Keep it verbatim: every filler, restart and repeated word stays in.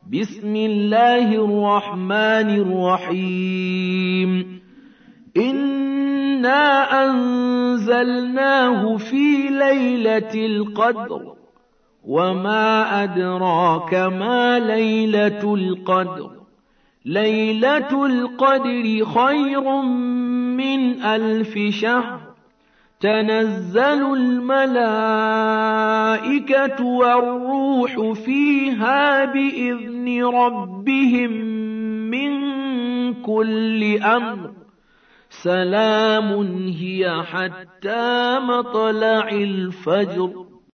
بسم الله الرحمن الرحيم إنا أنزلناه في ليلة القدر وما أدراك ما ليلة القدر ليلة القدر خير من ألف شهر تنزل الملائكة والروح فيها بإذن ربهم من كل أمر سلام هي حتى مطلع الفجر